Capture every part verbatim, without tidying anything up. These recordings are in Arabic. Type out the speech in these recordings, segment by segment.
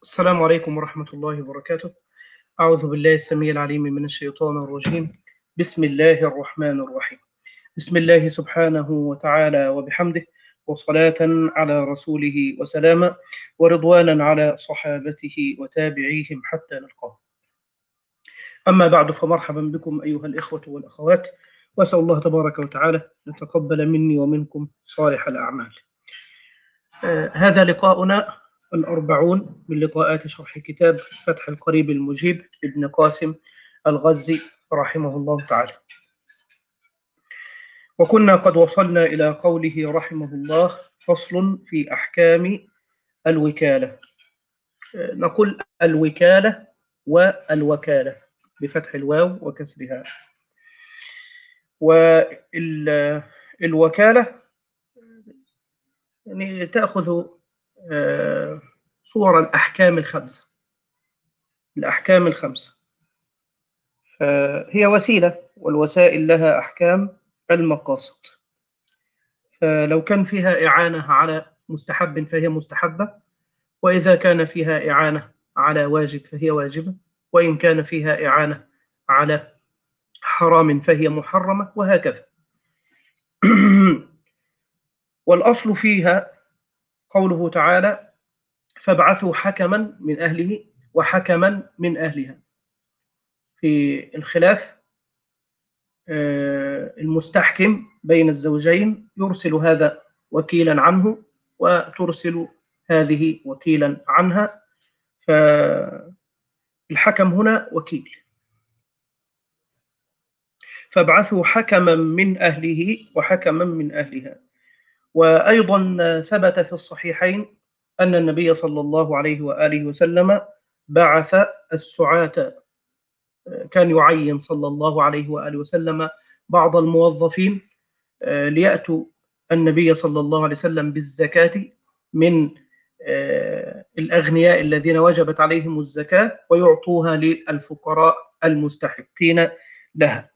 السلام عليكم ورحمة الله وبركاته. أعوذ بالله السميع العليم من الشيطان الرجيم. بسم الله الرحمن الرحيم. بسم الله سبحانه وتعالى وبحمده، وصلاة على رسوله وسلاما، ورضوانا على صحابته وتابعيهم حتى نلقاه. أما بعد، فمرحبا بكم أيها الإخوة والأخوات، وأسأل الله تبارك وتعالى أن يتقبل مني ومنكم صالح الأعمال. آه هذا لقاؤنا الأربعون من لقاءات شرح كتاب فتح القريب المجيب ابن قاسم الغزي رحمه الله تعالى. وكنا قد وصلنا إلى قوله رحمه الله: فصل في أحكام الوكالة. آه نقول الوكالة والوكالة بفتح الواو وكسرها. والوكالة يعني تأخذ آه صور الأحكام الخمسة. الأحكام الخمسة فهي وسيلة، والوسائل لها أحكام المقاصد. فلو كان فيها إعانة على مستحب فهي مستحبة، وإذا كان فيها إعانة على واجب فهي واجبة، وإن كان فيها إعانة على حرام فهي محرمة، وهكذا. والأصل فيها قوله تعالى: فابعثوا حكما من أهله وحكما من أهلها. في الخلاف المستحكم بين الزوجين يرسل هذا وكيلا عنه وترسل هذه وكيلا عنها، فالحكم هنا وكيل. فابعثوا حكما من أهله وحكما من أهلها. وأيضا ثبت في الصحيحين أن النبي صلى الله عليه وآله وسلم بعث السعاة، كان يعين صلى الله عليه وآله وسلم بعض الموظفين ليأتوا النبي صلى الله عليه وسلم بالزكاة من الأغنياء الذين وجبت عليهم الزكاة، ويعطوها للفقراء المستحقين لها.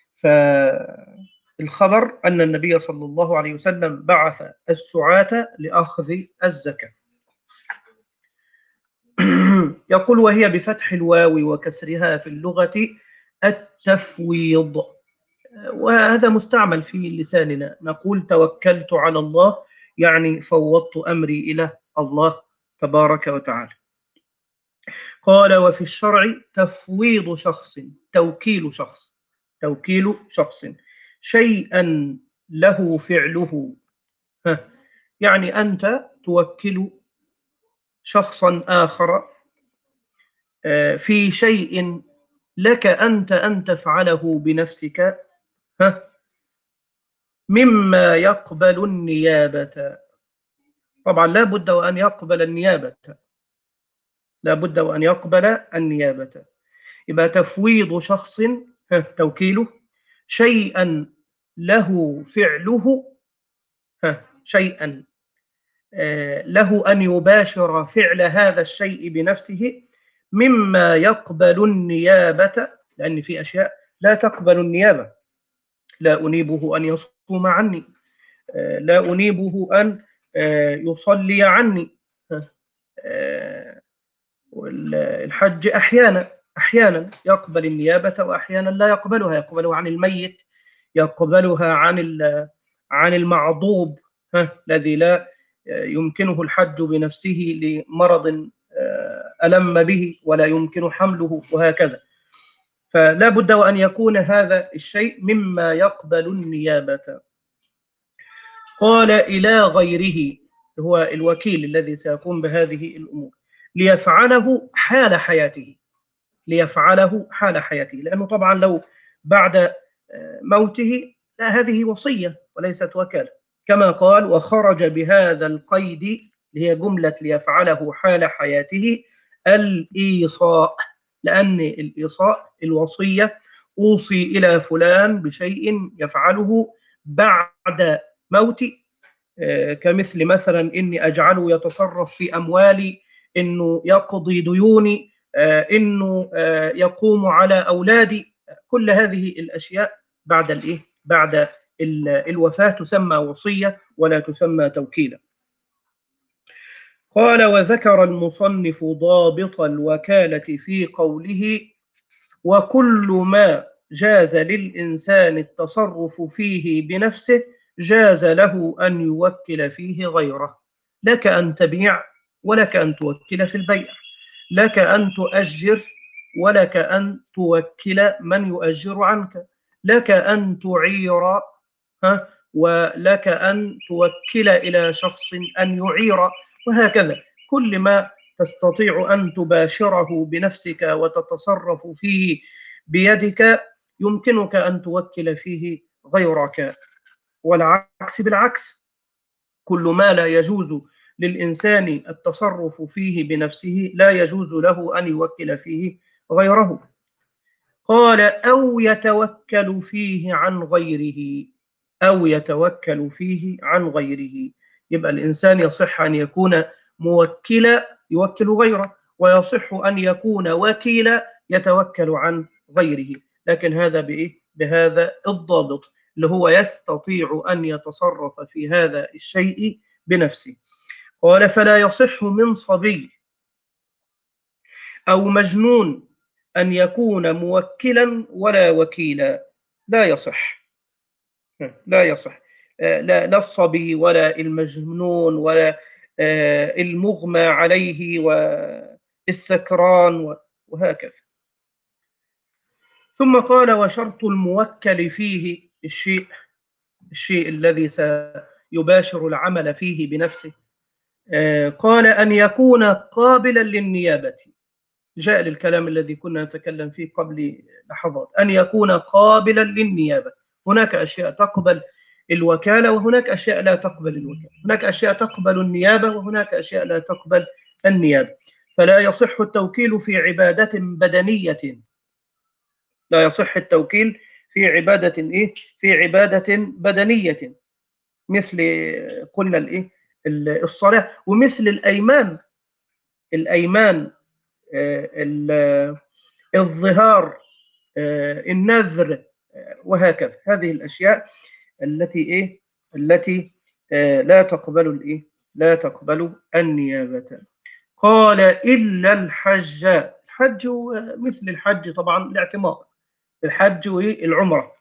فالخبر أن النبي صلى الله عليه وسلم بعث السعاة لأخذ الزكاة. يقول: وهي بفتح الواو وكسرها في اللغة التفويض. وهذا مستعمل في لساننا، نقول توكلت على الله، يعني فوضت أمري إلى الله تبارك وتعالى. قال: وفي الشرع تفويض شخص، توكيل شخص، توكيل شخص شيئا له فعله. يعني أنت توكل شخصا آخر في شيء لك أنت أن تفعله بنفسك مما يقبل النيابة. طبعا لا بد وأن يقبل النيابة، لا بد وأن يقبل النيابة. يبقى تفويض شخص توكيله شيئا له فعله، شيئا له أن يباشر فعل هذا الشيء بنفسه مما يقبل النيابة، لأن في أشياء لا تقبل النيابة. لا أنيبه أن يصوم عني، لا أنيبه أن يصلي عني. والحج أحيانا أحيانا يقبل النيابة وأحيانا لا يقبلها. يقبلها عن الميت، يقبلها عن عن المعضوب الذي لا يمكنه الحج بنفسه لمرض ألم به ولا يمكن حمله، وهكذا. فلا بد وأن يكون هذا الشيء مما يقبل النيابة. قال: إلى غيره، هو الوكيل الذي سيقوم بهذه الأمور، ليفعله حال حياته، ليفعله حال حياته. لأنه طبعا لو بعد موته، لا، هذه وصية وليست وكالة، كما قال: وخرج بهذا القيد، اللي هي جملة ليفعله حال حياته، الإيصاء. لأن الإيصاء الوصية، أوصي إلى فلان بشيء يفعله بعد موتي، كمثل مثلا إني أجعله يتصرف في أموالي، إنه يقضي ديوني، إنه يقوم على أولادي. كل هذه الأشياء بعد الإيه؟ بعد الوفاة تسمى وصية ولا تسمى توكيلا. قال: وذكر المصنف ضابط الوكالة في قوله: وكل ما جاز للإنسان التصرف فيه بنفسه جاز له أن يوكل فيه غيره. لك أن تبيع ولك أن توكل في البيع، لك أن تؤجر ولك أن توكل من يؤجر عنك، لك أن تعير ها ولك أن توكل إلى شخص أن يعير، وهكذا. كل ما تستطيع أن تباشره بنفسك وتتصرف فيه بيدك يمكنك أن توكل فيه غيرك، والعكس بالعكس. كل ما لا يجوز للإنسان التصرف فيه بنفسه لا يجوز له أن يوكل فيه غيره. قال: أو يتوكل فيه عن غيره. أو يتوكل فيه عن غيره، يبقى الإنسان يصح أن يكون موكلا يوكل غيره، ويصح أن يكون وكيلا يتوكل عن غيره، لكن هذا بإيه؟ بهذا الضابط اللي هو يستطيع أن يتصرف في هذا الشيء بنفسه. قال: فلا يصح من صبي أو مجنون أن يكون موكلا ولا وكيلا. لا يصح، لا يصح. لا لا الصبي ولا المجنون ولا المغمى عليه والسكران وهكذا. ثم قال: وشرط الموكل فيه الشيء الشيء الذي سيباشر العمل فيه بنفسه، قال: أن يكون قابلا للنيابة. جاء للكلام الذي كنا نتكلم فيه قبل لحظات، أن يكون قابلا للنيابة. هناك أشياء تقبل الوكالة وهناك أشياء لا تقبل الوكالة، هناك أشياء تقبل النيابة وهناك أشياء لا تقبل النيابة. فلا يصح التوكيل في عبادة بدنية، لا يصح التوكيل في عبادة إيه؟ في عبادة بدنية، مثل قلنا الإيه؟ الصلاة، ومثل الأيمان الأيمان الظهار، النذر، وهكذا. هذه الأشياء التي إيه التي لا تقبل الإيه لا تقبل النيابة. قال: إلا الحج. الحج مثل الحج طبعا الاعتمار، الحج والعمرة،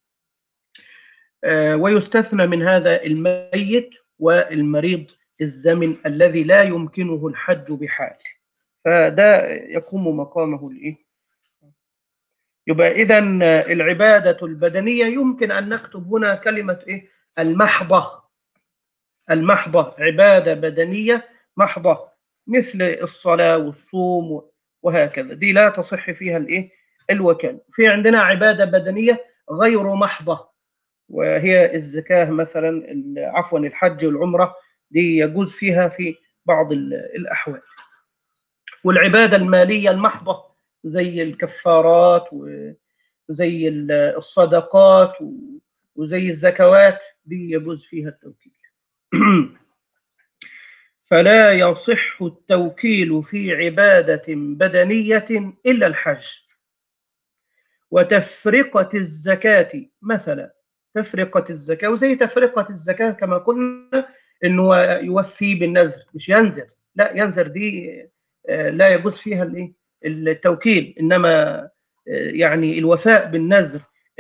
ويستثنى من هذا الميت والمريض الزمن الذي لا يمكنه الحج بحال، فده يقوم مقامه الإيه يبقى إذا العبادة البدنية يمكن أن نكتب هنا كلمة إيه؟ المحضة. المحضة عبادة بدنية محضة، مثل الصلاة والصوم وهكذا، دي لا تصح فيها الإيه؟ الوكالة. في عندنا عبادة بدنية غير محضة، وهي الزكاة مثلا، عفوا الحج والعمرة، دي يجوز فيها في بعض الأحوال. والعبادة المالية المحضة زي الكفارات وزي الصدقات وزي الزكوات، دي يجوز فيها التوكيل. فلا يصح التوكيل في عبادة بدنية إلا الحج. وتفرقة الزكاة مثلا، تفرقة الزكاة وزي تفرقة الزكاة كما قلنا إنه يوفي بالنذر، مش ينذر، لا ينذر دي لا يجوز فيها الايه التوكيل، انما يعني الوفاء بالنذر،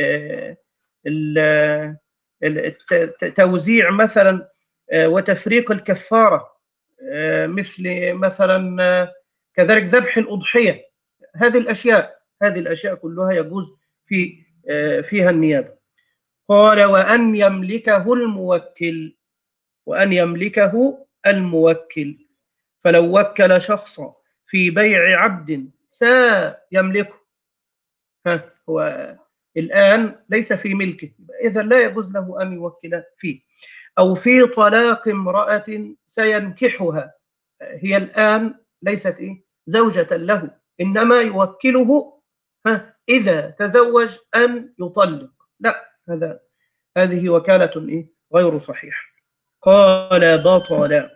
التوزيع مثلا، وتفريق الكفاره، مثل مثلا كذلك ذبح الاضحيه. هذه الاشياء هذه الاشياء كلها يجوز في فيها النيابه. قال: وان يملكه الموكل وان يملكه الموكل فلو وكل شخصا في بيع عبد سيملكه، ها هو الآن ليس في ملكه، إذا لا يجوز له أن يوكل فيه. أو في طلاق امرأة سينكحها، هي الآن ليست إيه زوجة له، إنما يوكله ها إذا تزوج أن يطلق، لا، هذا هذه وكالة إيه غير صحيحة. قال: بطل.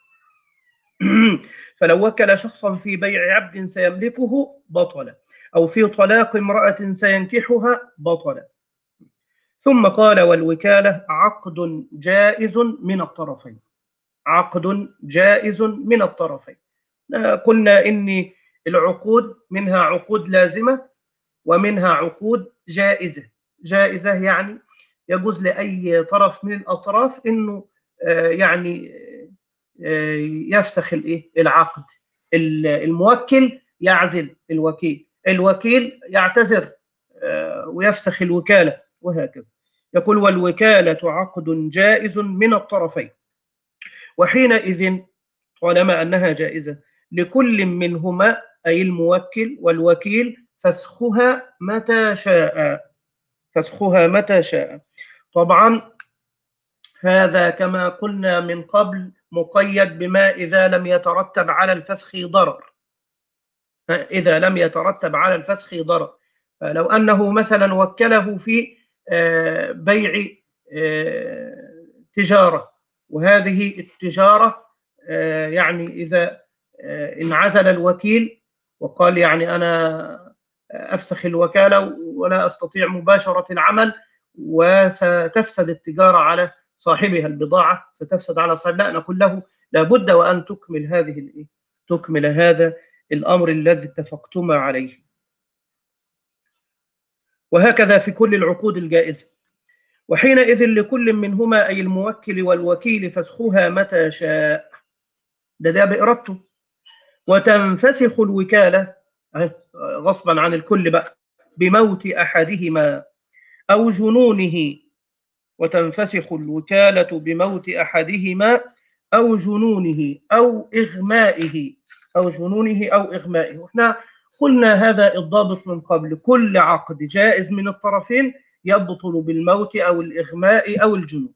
فلو وكل شخصا في بيع عبد سيملكه بطل، أو في طلاق امرأة سينكحها بطل. ثم قال: والوكالة عقد جائز من الطرفين. عقد جائز من الطرفين. قلنا إن العقود منها عقود لازمة ومنها عقود جائزة. جائزة يعني يجوز لأي طرف من الأطراف إنه يعني يفسخ الإيه العقد. الموكل يعزل الوكيل، الوكيل يعتذر ويفسخ الوكالة، وهكذا. يقول والوكالة عقد جائز من الطرفين، وحينئذ طالما أنها جائزة لكل منهما أي الموكل والوكيل فسخها متى شاء، فسخها متى شاء. طبعا هذا كما قلنا من قبل مقيد بما إذا لم يترتب على الفسخ ضرر، إذا لم يترتب على الفسخ ضرر. فلو أنه مثلا وكله في بيع تجارة، وهذه التجارة يعني إذا انعزل الوكيل وقال يعني أنا أفسخ الوكالة ولا أستطيع مباشرة العمل وستفسد التجارة على صاحبها، البضاعة ستفسد على صاحبها، لا، نقول له لابد وأن تكمل هذه تكمل هذا الأمر الذي اتفقتما عليه. وهكذا في كل العقود الجائزة. وحينئذ لكل منهما أي الموكل والوكيل فسخها متى شاء، ده ده بإرادته. وتنفسخ الوكالة غصبا عن الكل بقى بموت أحدهما أو جنونه. وتنفسخ الوكالة بموت أحدهما أو جنونه أو إغمائه، أو جنونه أو إغمائه. وإحنا قلنا هذا الضابط من قبل، كل عقد جائز من الطرفين يبطل بالموت أو الإغماء أو الجنون.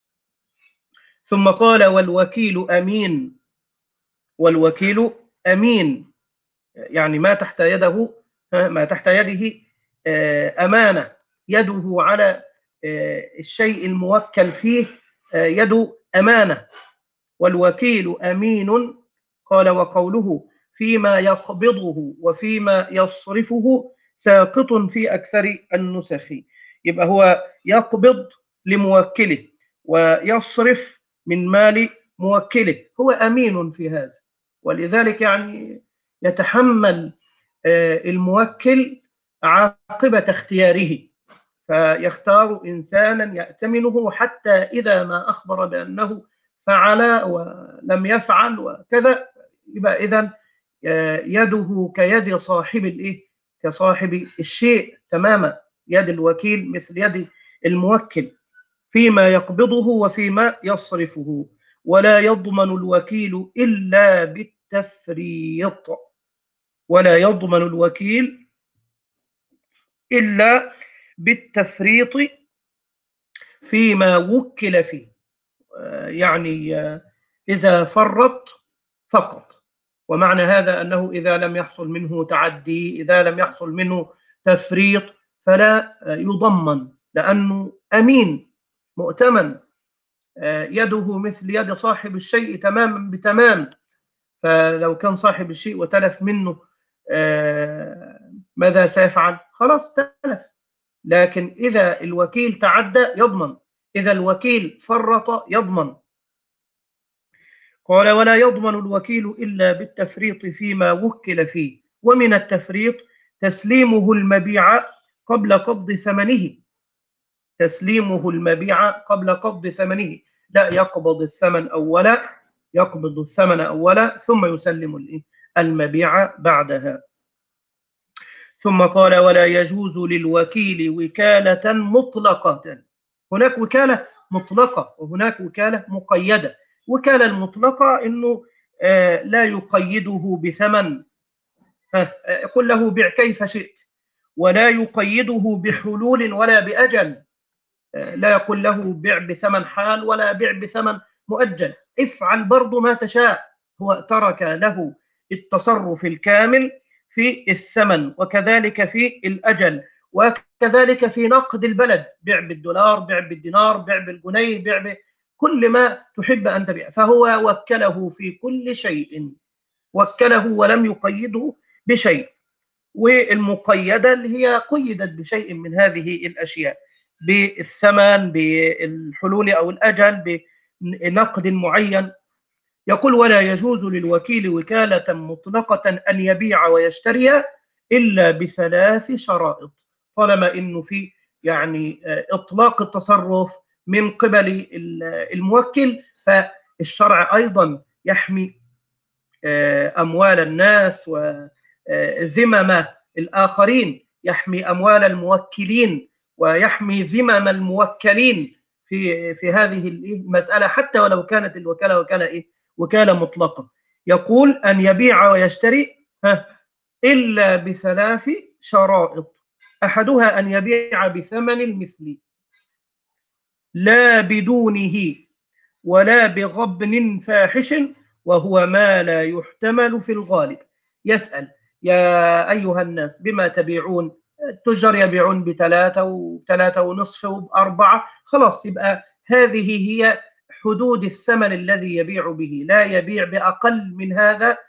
ثم قال والوكيل أمين. والوكيل أمين يعني ما تحت يده ما تحت يده أمانة، يده على الشيء الموكل فيه يد أمانة. والوكيل أمين. قال وقوله فيما يقبضه وفيما يصرفه ساقط في أكثر النسخ. يبقى هو يقبض لموكله ويصرف من مال موكله، هو أمين في هذا. ولذلك يعني يتحمل الموكل عاقبة اختياره، فيختار إنسانا يأتمنه حتى إذا ما أخبر بأنه فعل ولم يفعل وكذا، يبقى إذن يده كيد صاحب الإيه؟ كصاحب الشيء تماما. يد الوكيل مثل يد الموكل فيما يقبضه وفيما يصرفه. ولا يضمن الوكيل إلا بالتفريط. ولا يضمن الوكيل إلا بالتفريط فيما وكل فيه، يعني إذا فرط فقط. ومعنى هذا أنه إذا لم يحصل منه تعدي، إذا لم يحصل منه تفريط فلا يضمن، لأنه أمين مؤتمن، يده مثل يد صاحب الشيء تماما بتمام. فلو كان صاحب الشيء وتلف منه ماذا سيفعل؟ خلاص تلف. لكن إذا الوكيل تعدى يضمن، إذا الوكيل فرط يضمن. قال ولا يضمن الوكيل إلا بالتفريط فيما وكل فيه. ومن التفريط تسليمه المبيع قبل قبض ثمنه. تسليمه المبيع قبل قبض ثمنه، لا يقبض الثمن أولا، يقبض الثمن أولا ثم يسلم المبيع بعدها. ثم قال ولا يجوز للوكيل وكالة مطلقة. هناك وكالة مطلقة وهناك وكالة مقيدة. وكالة المطلقة إنه آه لا يقيده بثمن، آه يقول له بيع كيف شئت، ولا يقيده بحلول ولا بأجل. آه لا يقول له بيع بثمن حال ولا بيع بثمن مؤجل، افعل برضو ما تشاء. هو ترك له التصرف الكامل في الثمن وكذلك في الأجل وكذلك في نقد البلد، بيع بالدولار، بيع بالدينار، بيع بالجنيه، بيع كل ما تحب أن تبيع. فهو وكله في كل شيء، وكله ولم يقيده بشيء. والمقيدة اللي هي قيدت بشيء من هذه الأشياء، بالثمن، بالحلول أو الأجل، بنقد معين. يقول ولا يجوز للوكيل وكالة مطلقة أن يبيع ويشتري إلا بثلاث شرائط، طالما إنه في يعني إطلاق التصرف من قبل الموكل، فالشرع أيضا يحمي أموال الناس وذمم الآخرين، يحمي أموال الموكلين ويحمي ذمم الموكلين في في هذه المسألة، حتى ولو كانت الوكالة وكالة إيه؟ وكالة مطلقة. يقول أن يبيع ويشتري إلا بثلاث شرائط، أحدها أن يبيع بثمن المثل لا بدونه ولا بغبن فاحش، وهو ما لا يحتمل في الغالب. يسأل يا أيها الناس بما تبيعون؟ التجار يبيعون بثلاثة وثلاثة ونصف وبأربعة، خلاص يبقى هذه هي حدود الثمن الذي يبيع به، لا يبيع بأقل من هذا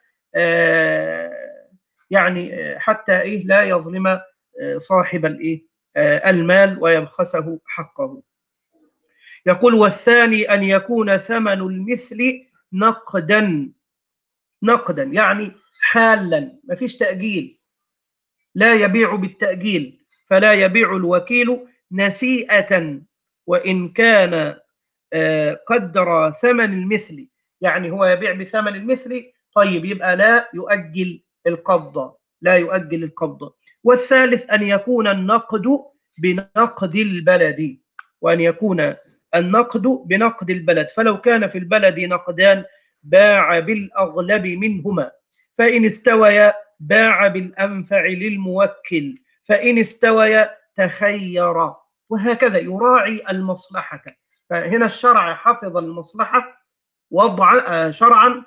يعني حتى إيه لا يظلم صاحب الإيه المال ويبخسه حقه. يقول والثاني أن يكون ثمن المثل نقدا، نقدا يعني حالا، ما فيش تأجيل، لا يبيع بالتأجيل، فلا يبيع الوكيل نسيئة وإن كان قدر ثمن المثل، يعني هو يبيع بثمن المثل، طيب يبقى لا يؤجل القبضة، لا يؤجل القبضة. والثالث أن يكون النقد بنقد البلد، وأن يكون النقد بنقد البلد، فلو كان في البلد نقدان باع بالأغلب منهما، فإن استويا باع بالأنفع للموكل، فإن استويا تخير، وهكذا يراعي المصلحة. فهنا الشرع حفظ المصلحة وضع شرعا،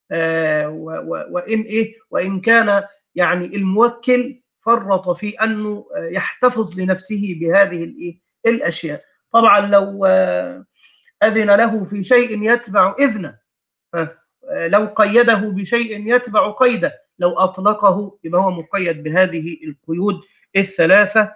وإن إيه وإن كان يعني الموكل فرط في أنه يحتفظ لنفسه بهذه الإيه الأشياء. طبعا لو أذن له في شيء يتبع إذنه، لو قيده بشيء يتبع قيده، لو أطلقه يبقى هو مقيد بهذه القيود الثلاثة،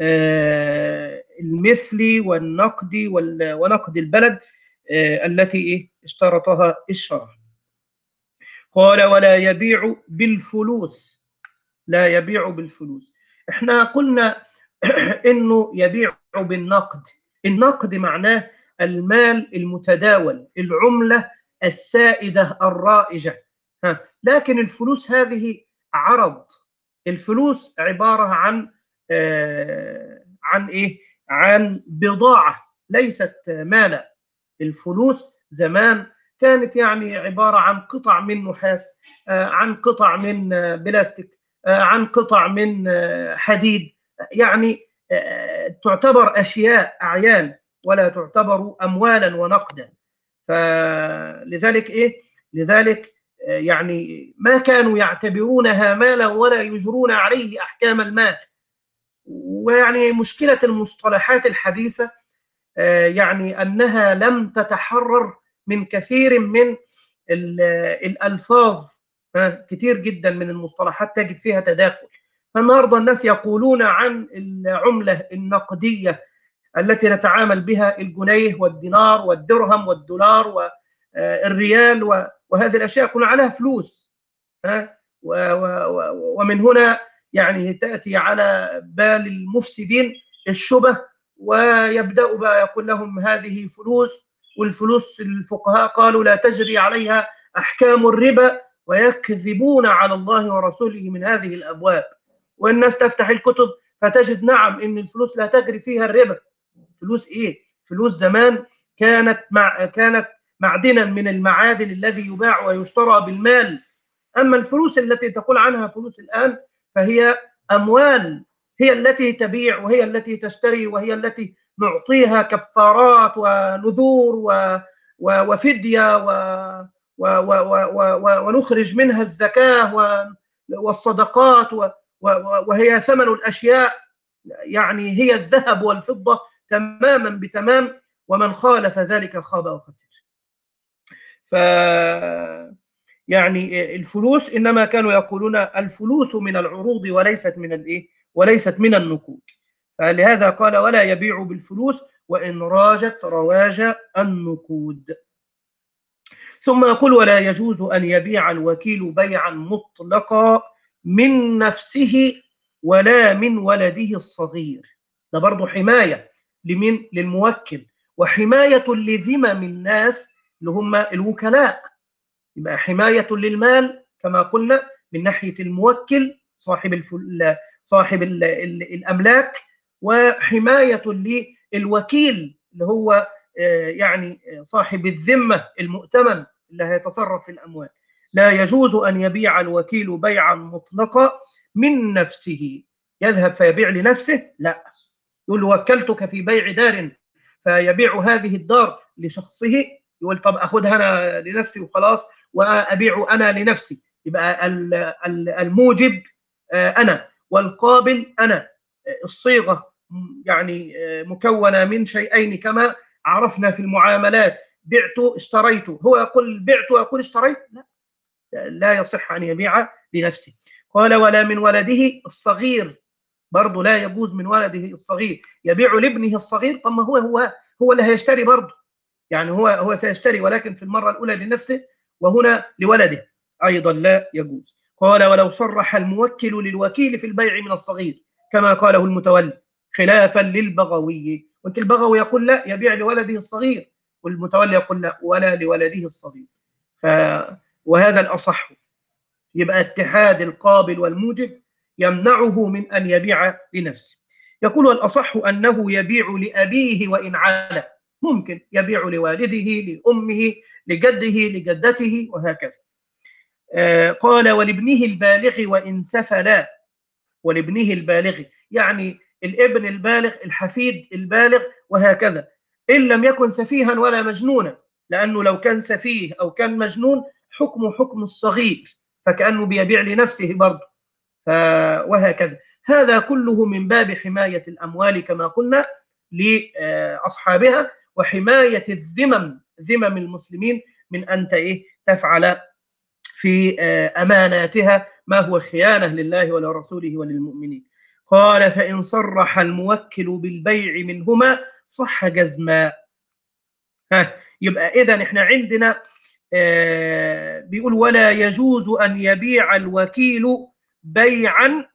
المثل والنقد ونقد البلد التي اشترطها الشرع. قال ولا يبيع بالفلوس، لا يبيع بالفلوس. احنا قلنا انه يبيع بالنقد، النقد معناه المال المتداول، العملة السائدة الرائجة، ها. لكن الفلوس هذه عرض، الفلوس عبارة عن آه عن ايه عن بضاعة ليست مالا. الفلوس زمان كانت يعني عبارة عن قطع من نحاس، آه عن قطع من آه بلاستيك، آه عن قطع من آه حديد، يعني آه تعتبر أشياء أعيان ولا تعتبر أموالا ونقدا. فلذلك إيه لذلك آه يعني ما كانوا يعتبرونها مالا ولا يجرون عليه أحكام المال. ويعني مشكلة المصطلحات الحديثة يعني أنها لم تتحرر من كثير من الألفاظ، كثير جدا من المصطلحات تجد فيها تداخل. فالنهارده الناس يقولون عن العملة النقدية التي نتعامل بها الجنيه والدينار والدرهم والدولار والريال وهذه الأشياء يقولون عليها فلوس، ومن هنا يعني تأتي على بال المفسدين الشبه، ويبدأ بقى يقول لهم هذه فلوس، والفلوس الفقهاء قالوا لا تجري عليها أحكام الربا، ويكذبون على الله ورسوله من هذه الأبواب. والناس تفتح الكتب فتجد نعم إن الفلوس لا تجري فيها الربا. فلوس إيه؟ فلوس زمان كانت مع كانت معدنا من المعادن الذي يباع ويشترى بالمال. أما الفلوس التي تقول عنها فلوس الآن فهي أموال، هي التي تبيع وهي التي تشتري وهي التي نعطيها كفارات ونذور وفدية ونخرج منها الزكاة والصدقات، وهي ثمن الأشياء، يعني هي الذهب والفضة تماما بتمام، ومن خالف ذلك خاب وخسر. ف يعني الفلوس إنما كانوا يقولون الفلوس من العروض وليست من الإيه وليست من النقود. فلهذا قال ولا يبيع بالفلوس وإن راجت رواج النقود. ثم يقول ولا يجوز أن يبيع الوكيل بيعا مطلقا من نفسه ولا من ولده الصغير. ده برضه حماية لمن؟ للموكل، وحماية لذمم الناس اللي هم الوكلاء. يبقى حماية للمال كما قلنا من ناحية الموكل صاحب الفل... صاحب ال... ال... الأملاك، وحماية للوكيل اللي هو يعني صاحب الذمة المؤتمن اللي هيتصرف في الأموال. لا يجوز أن يبيع الوكيل بيعا مطلقا من نفسه، يذهب فيبيع لنفسه، لا، يقول وكلتك في بيع دار فيبيع هذه الدار لشخصه، يقول طب أخذها أنا لنفسي وخلاص وأبيع أنا لنفسي. يبقى الموجب أنا والقابل أنا، الصيغة يعني مكونة من شيئين كما عرفنا في المعاملات، بعت اشتريت، هو يقول بعت ويقول اشتريت، لا، لا يصح أن يبيع لنفسه. قال ولا من ولده الصغير، برضه لا يجوز من ولده الصغير يبيع لابنه الصغير. طب ما هو هو هو اللي هيشتري برضه، يعني هو هو سيشتري ولكن في المرة الأولى لنفسه وهنا لولده، أيضا لا يجوز. قال ولو صرح الموكل للوكيل في البيع من الصغير كما قاله المتولي خلافا للبغوي، وانت البغوي يقول لا يبيع لولده الصغير، والمتولي يقول لا ولا لولده الصغير. ف وهذا الأصح. يبقى اتحاد القابل والموجب يمنعه من أن يبيع لنفسه. يقول الأصح أنه يبيع لأبيه وإن عال، ممكن يبيع لوالده لأمه لجده لجدته وهكذا. آه قال ولابنه البالغ وإن سفلا، ولابنه البالغ يعني الابن البالغ الحفيد البالغ وهكذا، إن لم يكن سفيها ولا مجنونا، لأنه لو كان سفيه أو كان مجنون حكمه حكم الصغير، فكأنه بيبيع لنفسه برضه، وهكذا. هذا كله من باب حماية الأموال كما قلنا لأصحابها، وحماية الذمم ذمم المسلمين من أن تفعل في أماناتها ما هو خيانة لله ولرسوله وللمؤمنين. قال فإن صرح الموكل بالبيع منهما صح جزما. ها يبقى إذن إحنا عندنا آه بيقول ولا يجوز أن يبيع الوكيل بيعا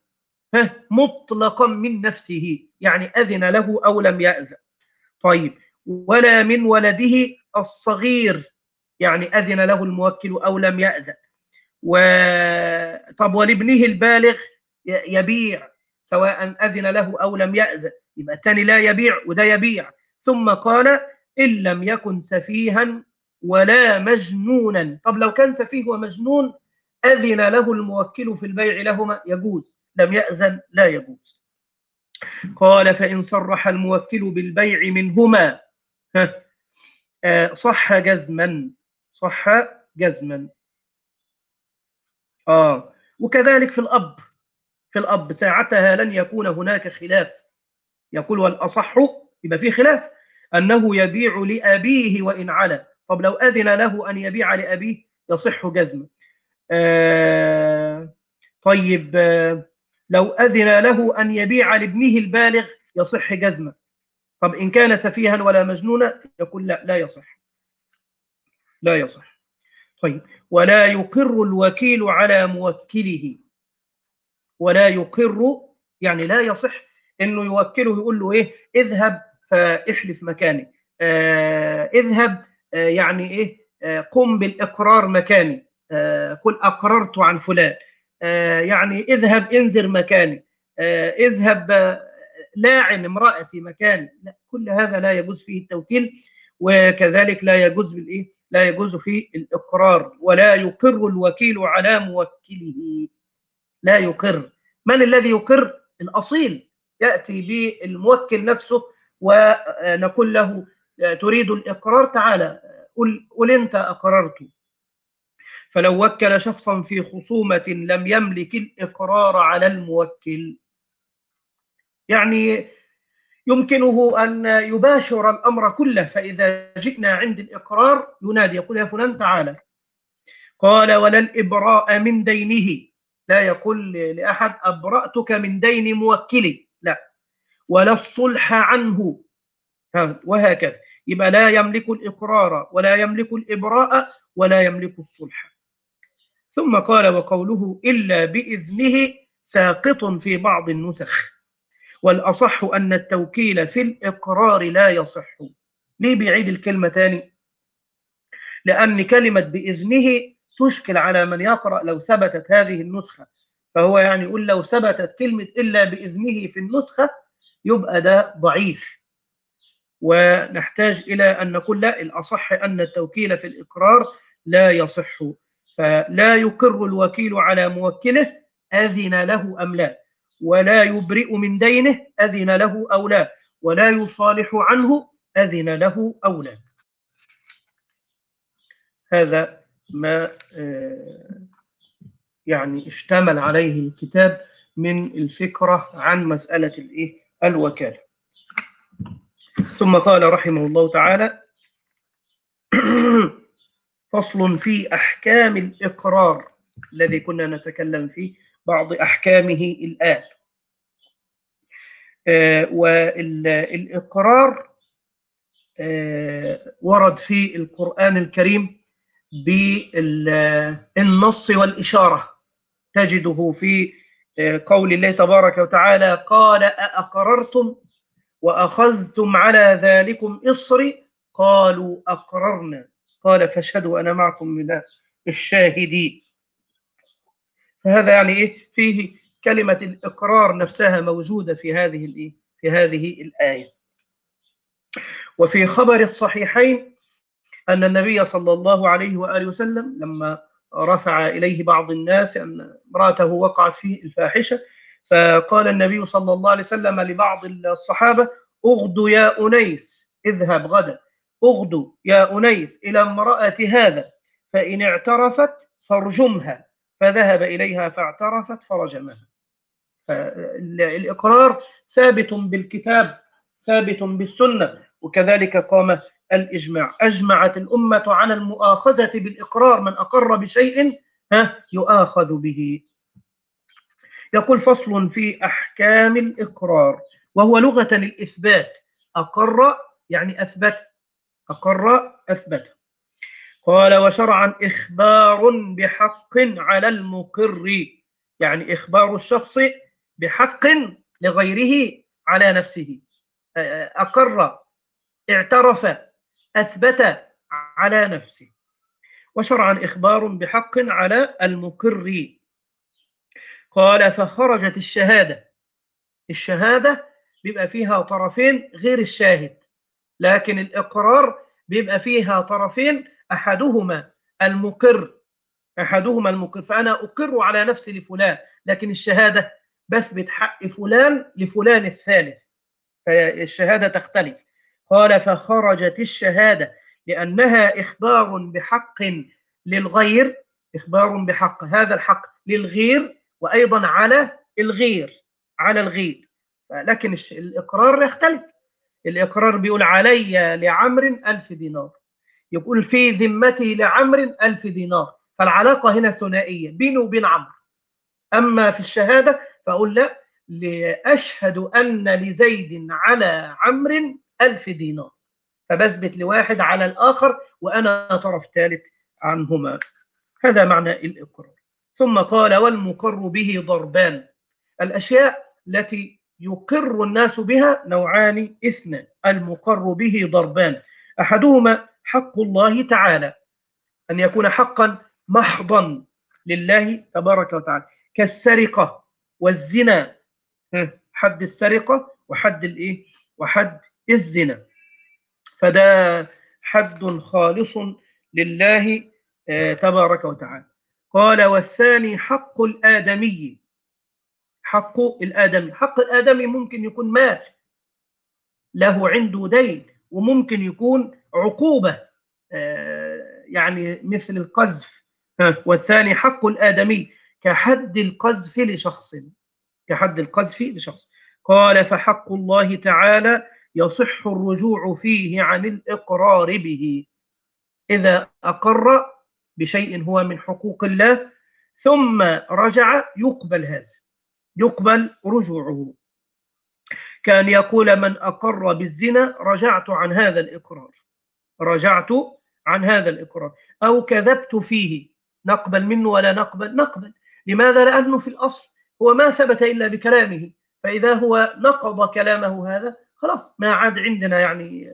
مطلقا من نفسه، يعني أذن له أو لم يأذن. طيب ولا من ولده الصغير، يعني أذن له الموكل أو لم يأذن. و طب ولابنه البالغ يبيع سواء أذن له أو لم يأذن، يبقى الثاني لا يبيع وده يبيع. ثم قال إن لم يكن سفيها ولا مجنونا. طب لو كان سفيه ومجنون أذن له الموكل في البيع لهما يجوز، لم يأذن لا يجوز. قال فإن صرح الموكل بالبيع منهما صح جزما، صح جزما. آه وكذلك في الأب، في الأب ساعتها لن يكون هناك خلاف. يقول والأصح، يبقى في خلاف، أنه يبيع لأبيه وإن علا. طب لو أذن له أن يبيع لأبيه يصح جزما. آه طيب آه لو أذن له أن يبيع لابنه البالغ يصح جزما. طب إن كان سفيها ولا مجنونا يقول لا لا يصح، لا يصح. طيب ولا يقر الوكيل على موكله، ولا يقر يعني لا يصح انه يوكله يقول له ايه اذهب فاحلف مكاني، آه اذهب آه يعني ايه آه قم بالاقرار مكاني، آه قل اقررت عن فلان، آه يعني اذهب انذر مكاني، آه اذهب آه لاعن امرأتي مكاني. لا، كل هذا لا يجوز فيه التوكيل، وكذلك لا يجوز بالايه لا يجوز فيه الاقرار. ولا يقر الوكيل على موكله، لا يقر. من الذي يقر؟ الأصيل، يأتي بالموكل نفسه ونقول له تريد الإقرار، تعالى قل, قل أنت أقررت. فلو وكل شخصا في خصومة لم يملك الإقرار على الموكل، يعني يمكنه أن يباشر الأمر كله، فإذا جئنا عند الإقرار ينادي يقول يا فلان تعالى. قال ولا الإبراء من دينه، لا يقول لأحد أبرأتك من دين موكلي، لا، ولا الصلح عنه، وهكذا. يبقى لا يملك الإقرار ولا يملك الإبراء ولا يملك الصلح. ثم قال: وقوله إلا بإذنه ساقط في بعض النسخ، والأصح أن التوكيل في الإقرار لا يصح. ليه بيعيد الكلمة تاني؟ لأن كلمة بإذنه تشكل على من يقرأ لو ثبتت هذه النسخة، فهو يعني يقول لو ثبتت كلمة إلا بإذنه في النسخة يبقى ده ضعيف، ونحتاج إلى أن نقول لا، الأصح أن التوكيل في الإقرار لا يصح. فلا يقر الوكيل على موكله أذن له أم لا، ولا يبرئ من دينه أذن له أو لا، ولا يصالح عنه أذن له أو لا. هذا ما يعني اشتمل عليه الكتاب من الفكرة عن مسألة الإيه؟ الوكالة. ثم قال رحمه الله تعالى: فصل في أحكام الإقرار الذي كنا نتكلم فيه بعض أحكامه الآن. آه والإقرار آه ورد في القرآن الكريم بالنص والإشارة. تجده في آه قول الله تبارك وتعالى: قال أأقررتم وأخذتم على ذلكم إصري قالوا أقررنا قال فاشهدوا أنا معكم من الشاهدين. فهذا يعني إيه؟ فيه كلمة الإقرار نفسها موجودة في هذه الإيه؟ في هذه الآية. وفي خبر الصحيحين أن النبي صلى الله عليه وآله وسلم لما رفع إليه بعض الناس أن امرأته وقعت فيه الفاحشة، فقال النبي صلى الله عليه وسلم لبعض الصحابة: اغدوا يا أنيس، اذهب غدا، اغدوا يا أنيس إلى امرأة هذا، فإن اعترفت فارجمها. فذهب إليها فاعترفت فرجمها. الإقرار ثابت بالكتاب، ثابت بالسنة، وكذلك قام الإجماع. أجمعت الأمة على المؤاخذة بالإقرار، من أقر بشيء ها يؤاخذ به. يقول: فصل في أحكام الإقرار، وهو لغة الإثبات. أقر يعني أثبت، أقر أثبت. قال: وشرعا إخبار بحق على المقر، يعني إخبار الشخص بحق لغيره على نفسه. أقر، اعترف، أثبت على نفسه. وشرعا إخبار بحق على المقر. قال: فخرجت الشهادة. الشهادة بيبقى فيها طرفين غير الشاهد، لكن الإقرار بيبقى فيها طرفين، أحدهما المقر أحدهما المقر فأنا أقر على نفسي لفلان، لكن الشهادة بثبت حق فلان لفلان الثالث، فالشهادة تختلف. قال: فخرجت الشهادة لأنها إخبار بحق للغير، إخبار بحق، هذا الحق للغير وأيضا على الغير، على الغير. لكن الإقرار يختلف. الإقرار بيقول: علي لعمر ألف دينار، يقول في ذمتي لعمر ألف دينار، فالعلاقة هنا ثنائية بيني وبين عمرو. أما في الشهادة فأقول لا، لأشهد أن لزيد على عمرو ألف دينار، فبثبت لواحد على الآخر وأنا طرف ثالث عنهما. هذا معنى الإقرار. ثم قال: والمقر به ضربان. الأشياء التي يقر الناس بها نوعان اثنان. المقر به ضربان: أحدهما حق الله تعالى، أن يكون حقا محضا لله تبارك وتعالى، كالسرقة والزنا، حد السرقة وحد الإيه؟ وحد الزنا، فده حد خالص لله تبارك وتعالى. قال: والثاني حق الآدمي. حق الآدمي، حق الآدمي ممكن يكون مال، له عنده دين، وممكن يكون عقوبة يعني مثل القذف. والثاني حق الآدمي كحد القذف لشخص، كحد القذف لشخص. قال: فحق الله تعالى يصح الرجوع فيه عن الإقرار به، إذا أقر بشيء هو من حقوق الله ثم رجع يقبل هذا، يقبل رجوعه. كان يقول: من أقر بالزنا رجعت عن هذا الإقرار، رجعت عن هذا الإقرار، أو كذبت فيه، نقبل منه ولا نقبل؟ نقبل. لماذا؟ لأنه في الأصل هو ما ثبت إلا بكلامه، فإذا هو نقض كلامه هذا خلاص ما عاد عندنا يعني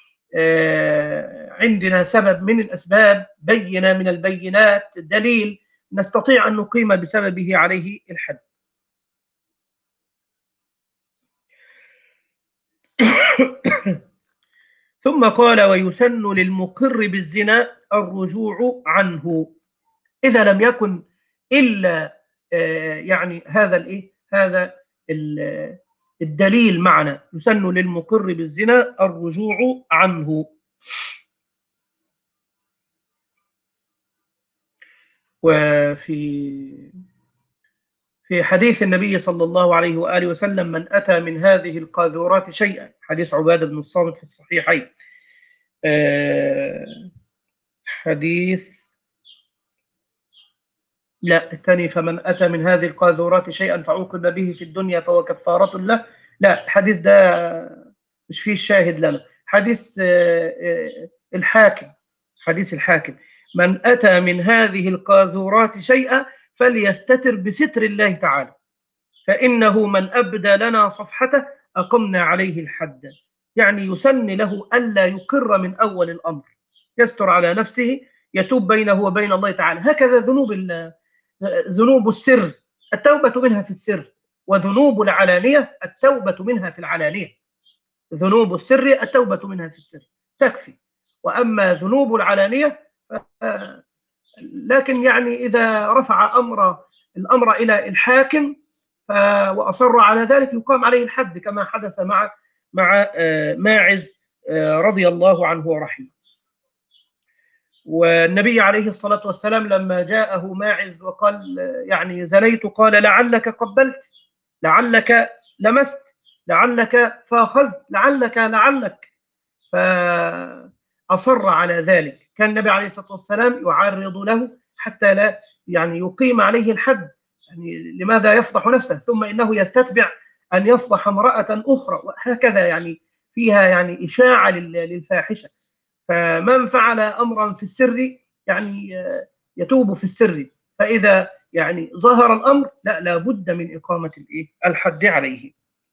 آه عندنا سبب من الأسباب، بينة من البينات، دليل نستطيع أن نقيم بسببه عليه الحد. ثم قال: ويسن للمقر بالزنا الرجوع عنه إذا لم يكن إلا آه يعني هذا الإيه هذا الدليل معنا، يسن للمقر بالزنا الرجوع عنه. وفي في حديث النبي صلى الله عليه وآله وسلم: من أتى من هذه القاذورات شيئا، حديث عبادة بن الصامت في الصحيحين. آه حديث لا الثاني: فمن أتى من هذه القاذورات شيئا فعوقب به في الدنيا فهو كفارة له. لا الحديث ده مش فيه الشاهد لنا. حديث الحاكم، حديث الحاكم: من أتى من هذه القاذورات شيئا فليستتر بستر الله تعالى، فإنه من أبدى لنا صفحته أقمنا عليه الحد. يعني يسن له ألا يقر من أول الأمر، يستر على نفسه، يتوب بينه وبين الله تعالى. هكذا ذنوب ذنوب السر التوبة منها في السر، وذنوب العلانية التوبة منها في العلانية. ذنوب السر التوبة منها في السر تكفي، وأما ذنوب العلانية لكن يعني إذا رفع أمر الأمر إلى الحاكم وأصر على ذلك يقام عليه الحد، كما حدث مع مع ماعز رضي الله عنه ورحمه. والنبي عليه الصلاة والسلام لما جاءه ماعز وقال يعني زنيت، قال: لعلك قبلت، لعلك لمست، لعلك فاخذت، لعلك لعلك فأصر على ذلك. كان النبي عليه الصلاة والسلام يعرض له حتى لا يعني يقيم عليه الحد، يعني لماذا يفضح نفسه ثم إنه يستتبع أن يفضح امرأة أخرى، وهكذا يعني فيها يعني إشاعة للفاحشة. فمن فعل أمرا في السر يعني يتوب في السر، فإذا يعني ظهر الأمر لا لابد من إقامة الحد عليه.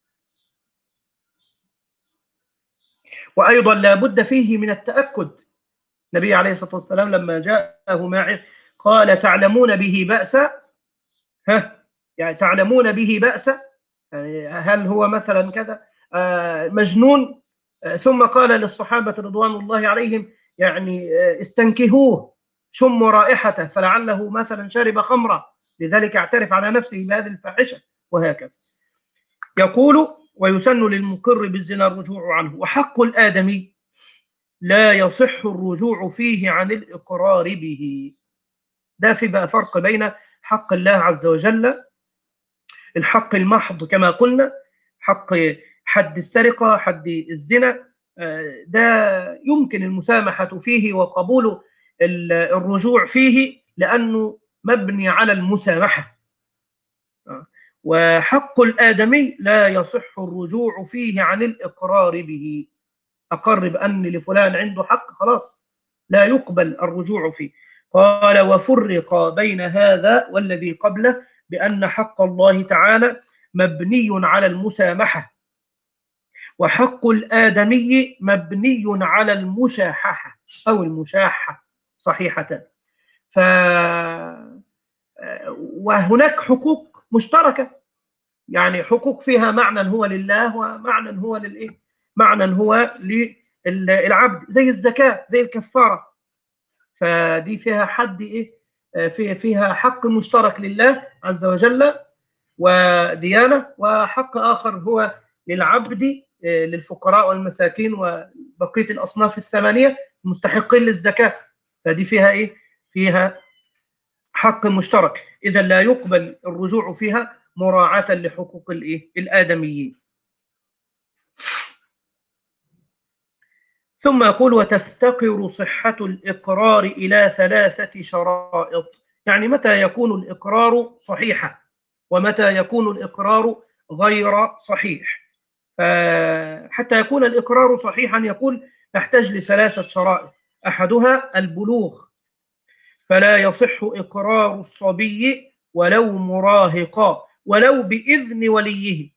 وأيضا لابد فيه من التأكد. النبي عليه الصلاة والسلام لما جاءه ماعز قال: تعلمون به بأسا؟ ها يعني تعلمون به بأسا؟ هل هو مثلا كذا مجنون؟ ثم قال للصحابة رضوان الله عليهم يعني استنكهوه، شموا رائحته، فلعله مثلا شرب خمرا لذلك اعترف على نفسه بهذه الفاحشة، وهكذا. يقول: ويسن للمقر بالزنا الرجوع عنه. وحق الآدمي لا يصح الرجوع فيه عن الإقرار به. ده في بقى فرق بين حق الله عز وجل، الحق المحض كما قلنا، حق حد السرقة، حد الزنا، ده يمكن المسامحة فيه وقبول الرجوع فيه لأنه مبني على المسامحة. وحق الآدمي لا يصح الرجوع فيه عن الإقرار به. أقر بأن لفلان عنده حق، خلاص لا يقبل الرجوع فيه. قال: وفرق بين هذا والذي قبله بأن حق الله تعالى مبني على المسامحة، وحق الآدمي مبني على المشاحة أو المشاحة صحيحة. ف وهناك حقوق مشتركة، يعني حقوق فيها معنى هو لله ومعنى هو للإيه؟ معنى هو للعبد، زي الزكاة، زي الكفارة. فدي فيها حد إيه؟ فيها حق مشترك لله عز وجل وديانة، وحق آخر هو للعبد، للفقراء والمساكين وبقية الأصناف الثمانية المستحقين للزكاة. فدي فيها إيه؟ فيها حق مشترك، إذا لا يقبل الرجوع فيها مراعاة لحقوق الإيه؟ الآدميين. ثم يقول: وتفتقر صحة الإقرار إلى ثلاثة شرائط. يعني متى يكون الإقرار صحيحا، ومتى يكون الإقرار غير صحيح. حتى يكون الإقرار صحيحا يقول نحتاج لثلاثة شرائط. أحدها البلوغ، فلا يصح إقرار الصبي ولو مراهقا ولو بإذن وليه.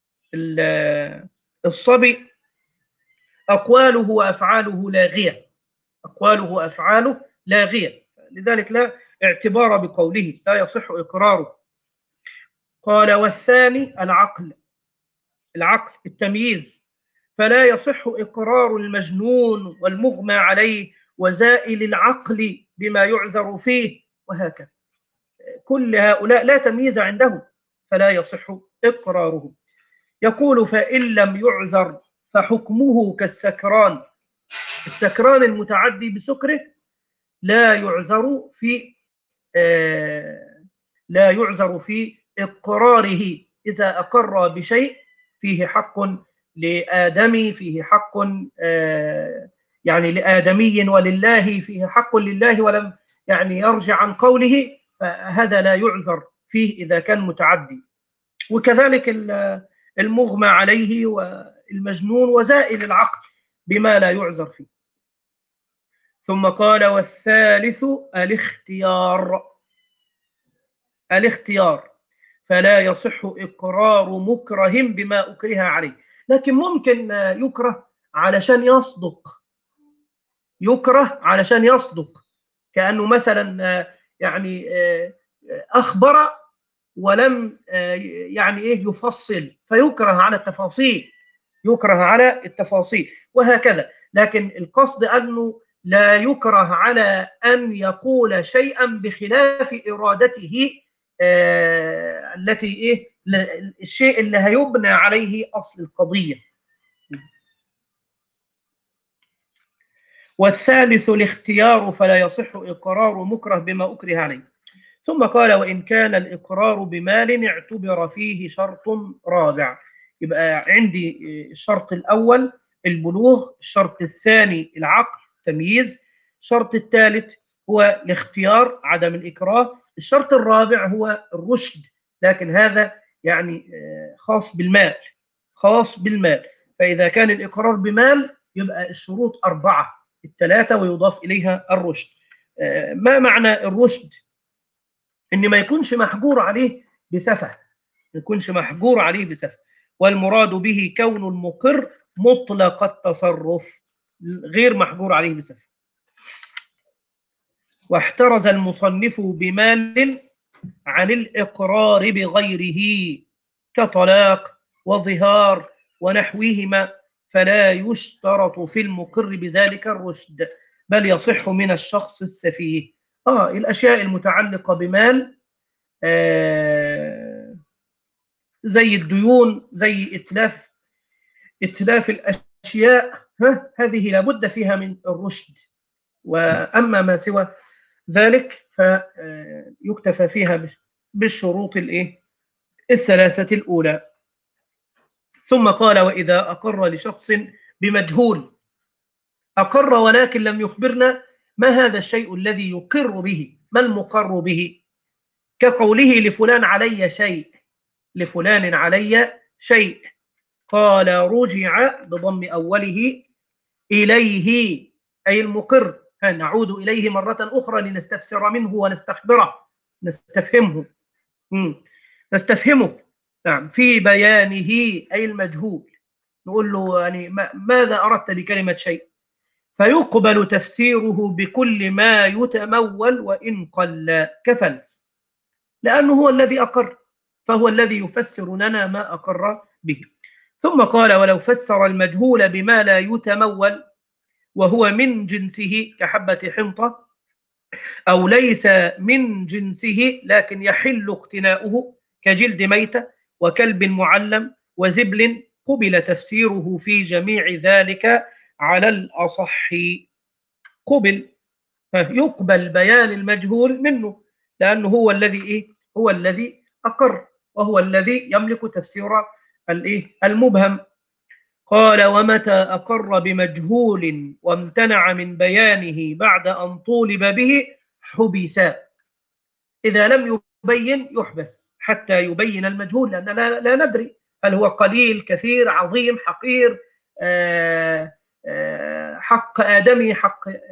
الصبي أقواله وأفعاله لاغية، أقواله وأفعاله لاغية، لذلك لا اعتبار بقوله لا يصح إقراره. قال والثاني العقل، العقل التمييز، فلا يصح إقرار المجنون والمغمى عليه وزائل العقل بما يعذر فيه، وهكذا كل هؤلاء لا تمييز عندهم فلا يصح إقراره. يقول فإن لم يعذر فحكمه كالسكران، السكران المتعدي بسكره لا يعذر في آه لا يعذر في إقراره إذا أقر بشيء فيه حق لآدمي، فيه حق آه يعني لآدمي ولله، فيه حق لله ولم يعني يرجع عن قوله، فهذا لا يعذر فيه إذا كان متعدي. وكذلك المغمى عليه والمجنون وزائل العقل بما لا يعذر فيه. ثم قال والثالث الاختيار، الاختيار فلا يصح إقرار مكره بما أكره عليه، لكن ممكن يكره علشان يصدق، يكره علشان يصدق، كأنه مثلا يعني أخبر ولم يعني إيه يفصل فيكره على التفاصيل، يكره على التفاصيل وهكذا. لكن القصد أنه لا يكره على أن يقول شيئا بخلاف إرادته آه التي إيه الشيء اللي هيبنى عليه أصل القضية. والثالث الاختيار فلا يصح إقرار مكره بما أكره عليه. ثم قال وإن كان الإقرار بمال اعتبر فيه شرط رابع. يبقى عندي الشرط الأول البلوغ، الشرط الثاني العقل تمييز، الشرط الثالث هو الاختيار عدم الإكراه، الشرط الرابع هو الرشد، لكن هذا يعني خاص بالمال، خاص بالمال. فإذا كان الإقرار بمال يبقى الشروط أربعة، الثلاثة ويضاف إليها الرشد. ما معنى الرشد؟ إن ما يكونش محجور عليه بسفه، ما يكونش محجور عليه بسفه، والمراد به كون المقر مطلق التصرف غير محجور عليه بسفه. واحترز المصنف بمال عن الإقرار بغيره كطلاق وظهار ونحوهما، فلا يشترط في المقر بذلك الرشد، بل يصح من الشخص السفيه. آه الأشياء المتعلقة بمال آه زي الديون، زي إتلاف إتلاف الأشياء، ها هذه لابد فيها من الرشد. وأما ما سوى ذلك فيكتفى فيها بالشروط الإيه الثلاثة الأولى. ثم قال وإذا أقر لشخص بمجهول، أقر ولكن لم يخبرنا ما هذا الشيء الذي يقر به، ما المقر به، كقوله لفلان علي شيء، لفلان علي شيء. قال رجع بضم أوله إليه أي المقر، نعود إليه مرة أخرى لنستفسر منه ونستخبره، نستفهمه مم. نستفهمه نعم في بيانه أي المجهول، نقول له يعني ماذا أردت بكلمة شيء، فيقبل تفسيره بكل ما يتمول وإن قل كفلس، لأنه هو الذي أقر، فهو الذي يفسر لنا ما أقر به. ثم قال ولو فسر المجهول بما لا يتمول وهو من جنسه كحبة حنطة، أو ليس من جنسه لكن يحل اقتناؤه كجلد ميتة وكلب معلم وزبل، قبل تفسيره في جميع ذلك على الأصح. قبل يقبل بيان المجهول منه، لأنه هو الذي إيه هو الذي أقر، وهو الذي يملك تفسير الإيه المبهم. قال ومتى أقر بمجهول وامتنع من بيانه بعد أن طولب به حبس، إذا لم يبين يحبس حتى يبين المجهول، لأن لا, لا ندري هل هو قليل كثير عظيم حقير آآ آآ حق آدمي حق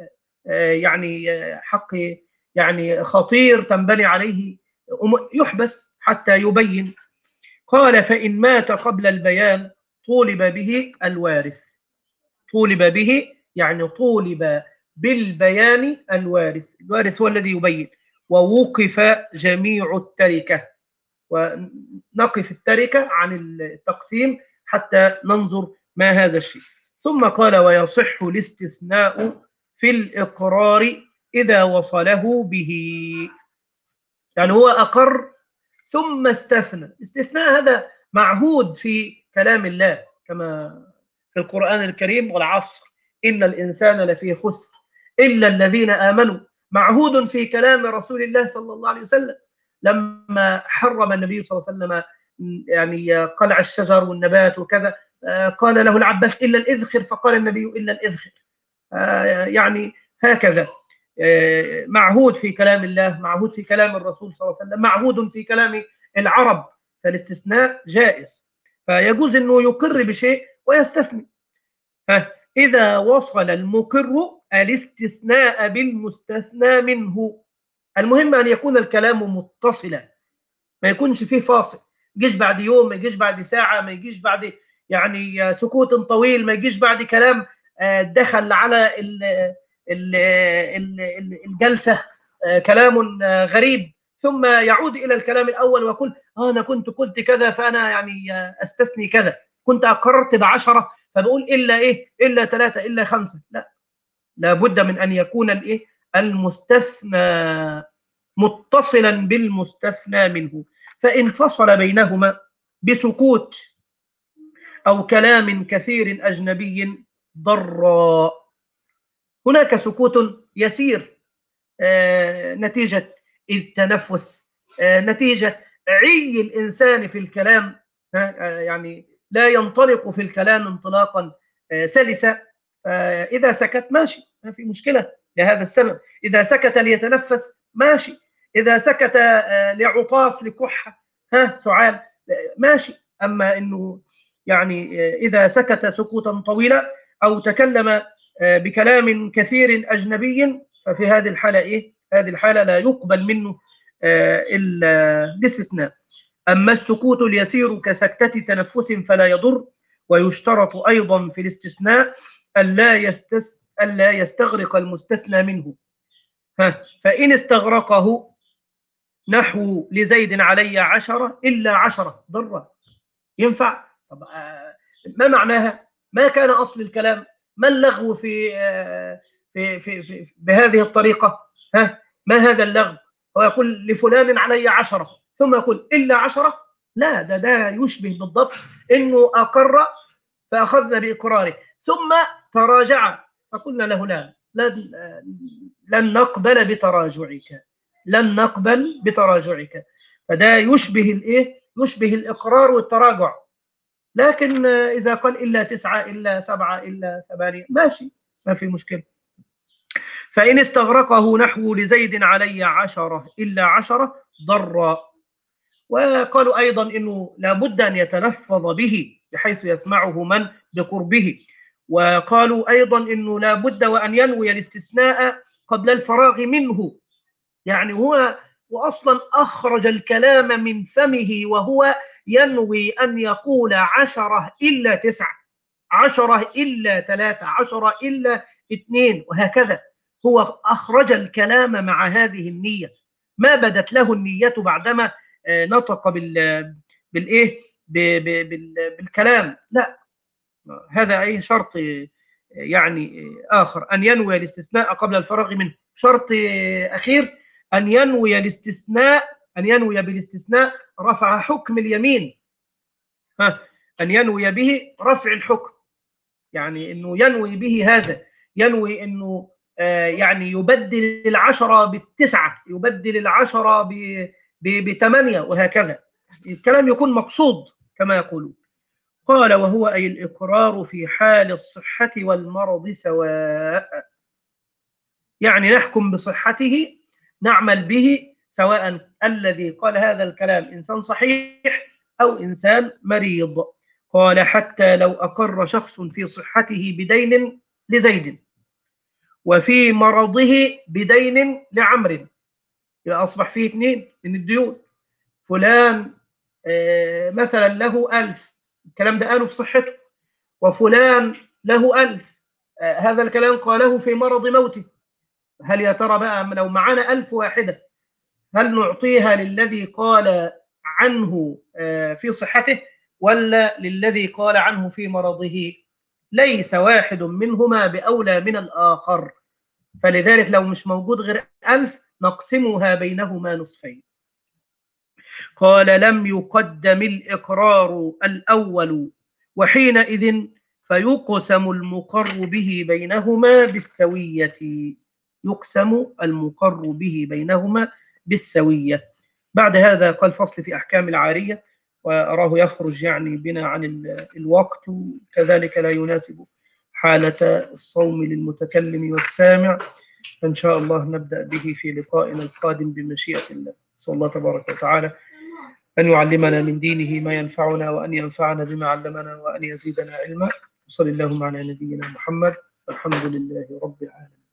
يعني حق يعني خطير تنبني عليه، يحبس حتى يبين. قال فإن مات قبل البيان طولب به الوارث. طولب به يعني طولب بالبيان الوارث، الوارث هو الذي يبين. ووقف جميع التركة، ونقف التركة عن التقسيم حتى ننظر ما هذا الشيء. ثم قال ويصح الاستثناء في الإقرار إذا وصله به. يعني هو أقر ثم استثنى. استثناء هذا معهود في كلام الله كما في القرآن الكريم، والعصر إن الإنسان لفي خسر إلا الذين آمنوا. معهود في كلام رسول الله صلى الله عليه وسلم لما حرم النبي صلى الله عليه وسلم يعني قلع الشجر والنبات وكذا، قال له العباس إلا الإذخر، فقال النبي إلا الإذخر. يعني هكذا معهود في كلام الله، معهود في كلام الرسول صلى الله عليه وسلم، معهود في كلام العرب. فالاستثناء جائز، فيجوز أنه يقر بشيء ويستثني. إذا وصل المقر الاستثناء بالمستثنى منه. المهم أن يكون الكلام متصلا، ما يكونش فيه فاصل، ما يجيش بعد يوم، ما يجيش بعد ساعة، ما يجيش بعد يعني سكوت طويل، ما يجيش بعد كلام دخل على الجلسة كلام غريب ثم يعود إلى الكلام الأول ويقول آه أنا كنت قلت كذا فأنا يعني أستثني كذا، كنت أقررت بعشرة فبقول إلا إيه إلا ثلاثة إلا خمسة. لا، لابد من أن يكون الإيه المستثنى متصلا بالمستثنى منه. فإن فصل بينهما بسكوت أو كلام كثير أجنبي ضر. هناك سكوت يسير آه نتيجة التنفس، آه نتيجة عي الإنسان في الكلام، آه يعني لا ينطلق في الكلام انطلاقا آه سلسا. آه إذا سكت ماشي، ما في مشكلة لهذا السبب. إذا سكت ليتنفس ماشي، إذا سكت آه لعطاس لكحة ها سعال ماشي. أما إنه يعني آه إذا سكت سكوتا طويلا أو تكلم آه بكلام كثير أجنبي ففي هذه الحالة إيه؟ هذه الحالة لا يقبل منه آه الاستثناء. أما السكوت اليسير كسكتة تنفس فلا يضر. ويشترط أيضا في الاستثناء ألا يستس... ألا يستغرق المستثنى منه. ها فإن استغرقه نحو لزيد علي عشرة إلا عشرة ضر. ينفع؟ طب آه ما معناها؟ ما كان أصل الكلام؟ ما اللغو في آه في, في, في بهذه الطريقة؟ ها ما هذا اللغو؟ هو يقول لفلان علي عشرة ثم يقول إلا عشرة. لا، ده ده يشبه بالضبط إنه أقر فأخذنا بإقراره ثم تراجع فقلنا له لا لن, لن نقبل بتراجعك، لن نقبل بتراجعك. فده يشبه الإيه؟ يشبه الإقرار والتراجع. لكن إذا قال إلا تسعة إلا سبعة إلا ثمانية ماشي، ما في مشكلة. فإن استغرقه نحو لزيد علي عشرة إلا عشرة ضر. وقالوا أيضا إنه لابد أن يتلفظ به بحيث يسمعه من بقربه. وقالوا أيضا إنه لابد وأن ينوي الاستثناء قبل الفراغ منه. يعني هو وأصلا أخرج الكلام من فمه وهو ينوي أن يقول عشرة إلا تسعة، عشرة إلا ثلاثة، عشرة إلا اثنين، وهكذا. هو أخرج الكلام مع هذه النية، ما بدت له النية بعدما نطق بال بالإيه بالكلام. لا، هذا أي شرط يعني آخر أن ينوي الاستثناء قبل الفراغ منه. شرط أخير أن ينوي الاستثناء، أن ينوي بالاستثناء رفع حكم اليمين. ها أن ينوي به رفع الحكم، يعني أنه ينوي به هذا، ينوي أنه آه يعني يبدل العشرة بالتسعة، يبدل العشرة بثمانية، وهكذا. الكلام يكون مقصود كما يقولون. قال وهو أي الإقرار في حال الصحة والمرض سواء. يعني نحكم بصحته، نعمل به، سواء الذي قال هذا الكلام إنسان صحيح أو إنسان مريض. قال حتى لو أقر شخص في صحته بدين لزيد وفي مرضه بدين لعمرو، يبقى أصبح فيه اثنين من الديون. فلان آه، مثلا له ألف، الكلام ده قاله في صحته، وفلان له ألف، آه، هذا الكلام قاله في مرض موته. هل يا ترى بقى لو معانا ألف واحدة، هل نعطيها للذي قال عنه آه، في صحته ولا للذي قال عنه في مرضه؟ ليس واحد منهما بأولى من الآخر، فلذلك لو مش موجود غير ألف نقسمها بينهما نصفين. قال لم يقدم الإقرار الأول، وحينئذ فيقسم المقر به بينهما بالسوية. يقسم المقر به بينهما بالسوية. بعد هذا قال فصل في أحكام العارية، وأراه يخرج يعني بنا عن الوقت، كذلك لا يناسب حالة الصوم للمتكلم والسامع، فإن شاء الله نبدأ به في لقائنا القادم بمشيئة الله. نسأل الله تبارك وتعالى أن يعلمنا من دينه ما ينفعنا، وأن ينفعنا بما علمنا، وأن يزيدنا علما. وصلى اللهم على نبينا محمد، والحمد لله رب العالمين.